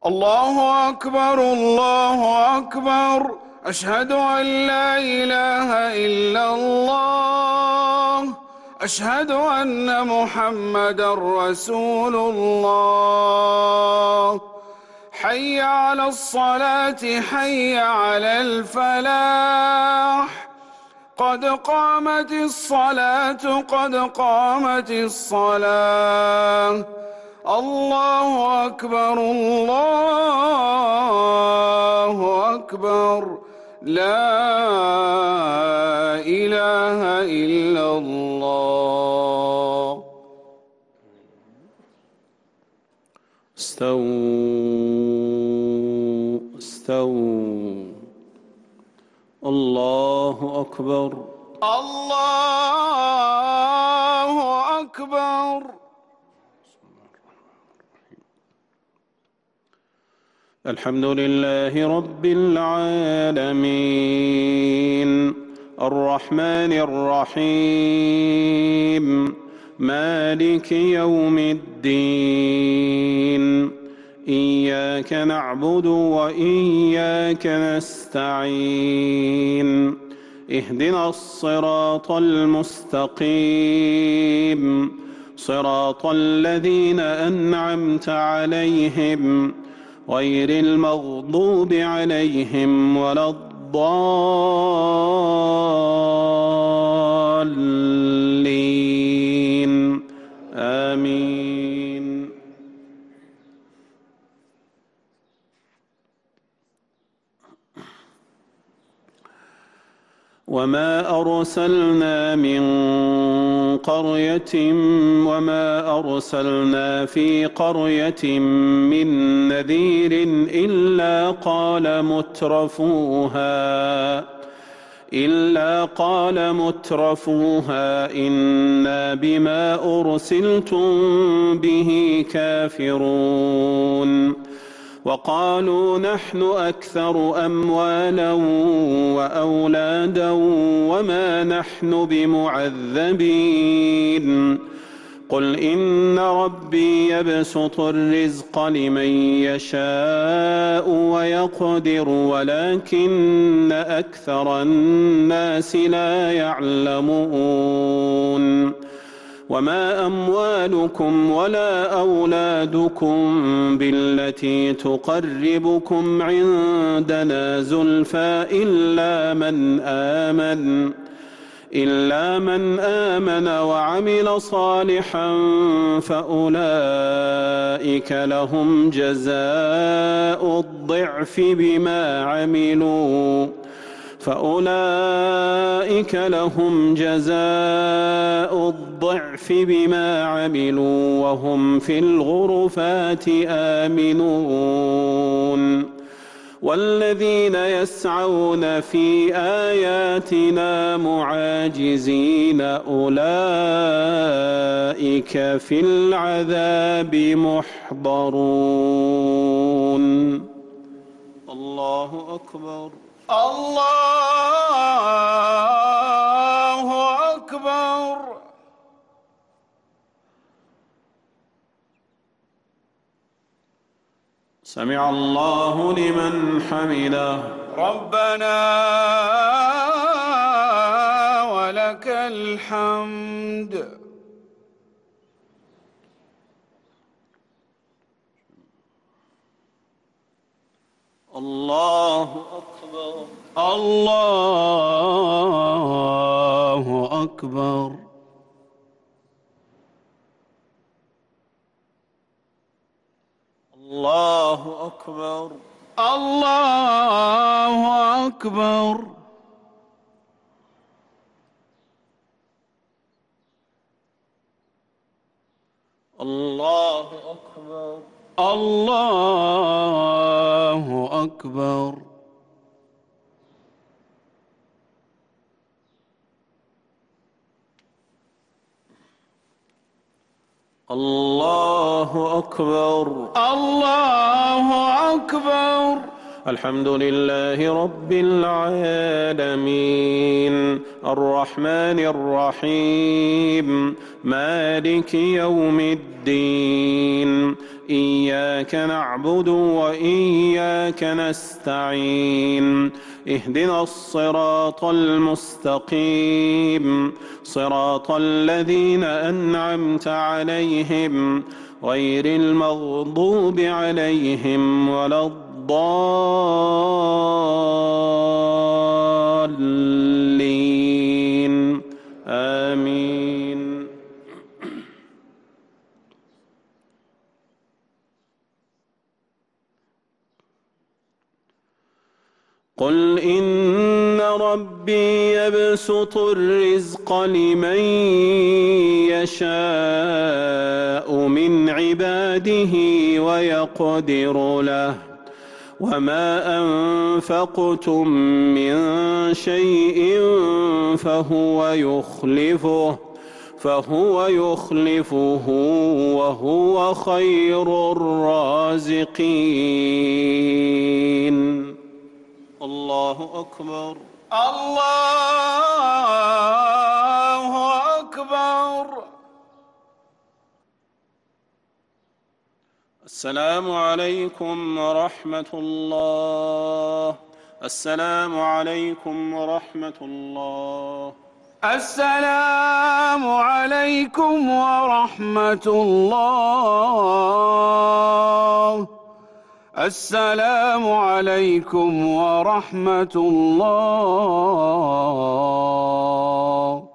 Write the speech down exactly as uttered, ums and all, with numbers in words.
الله أكبر الله أكبر، أشهد أن لا إله إلا الله، أشهد أن محمدًا رسول الله. حي على الصلاة حي على الفلاح، قد قامت الصلاة قد قامت الصلاة. الله أكبر الله أكبر، لا إله إلا الله. استووا استووا. الله أكبر الله أكبر. الحمد لله رب العالمين، الرحمن الرحيم، مالك يوم الدين. إياك نعبد وإياك نستعين، اهدنا الصراط المستقيم، صراط الذين أنعمت عليهم غير المغضوب عليهم ولا الضالين، آمين. وما أرسلنا من قرية وما أرسلنا في قرية من نذير إلا قال مترفوها إلا قال مترفوها إنا بما أرسلتم به كافرون. وقالوا نحن أكثر أموالا وأولادا وما نحن بمعذبين. قل إن ربي يبسط الرزق لمن يشاء ويقدر ولكن أكثر الناس لا يعلمون. وما أموالكم ولا أولادكم بالتي تقربكم عندنا زلفى إلا من آمن إلا من آمن وعمل صالحا فأولئك لهم جزاء الضعف بما عملوا فأولئك لهم جزاء الضعف بما عملوا وهم في الغرفات آمنون. والذين يسعون في آياتنا معاجزين أولئك في العذاب محضرون. الله أكبر الله أكبر. سمع الله لمن حمده. ربنا ولك الحمد. الله أكبر الله أكبر. الله أكبر الله أكبر. الله أكبر الله أكبر. الله أكبر الله أكبر. الحمد لله رب العالمين، الرحمن الرحيم، مالك يوم الدين. إياك نعبد وإياك نستعين اهدنا الصراط المستقيم صراط الذين أنعمت عليهم غير المغضوب عليهم ولا الضالين آمين. قل إن ربي يبسط الرزق لمن يشاء من عباده ويقدر له وما أنفقتم من شيء فهو يخلفه فهو يخلفه وهو خير الرازقين. الله أكبر. الله أكبر. السلام عليكم ورحمة الله. السلام عليكم ورحمة الله. السلام عليكم ورحمة الله. السلام عليكم ورحمة الله.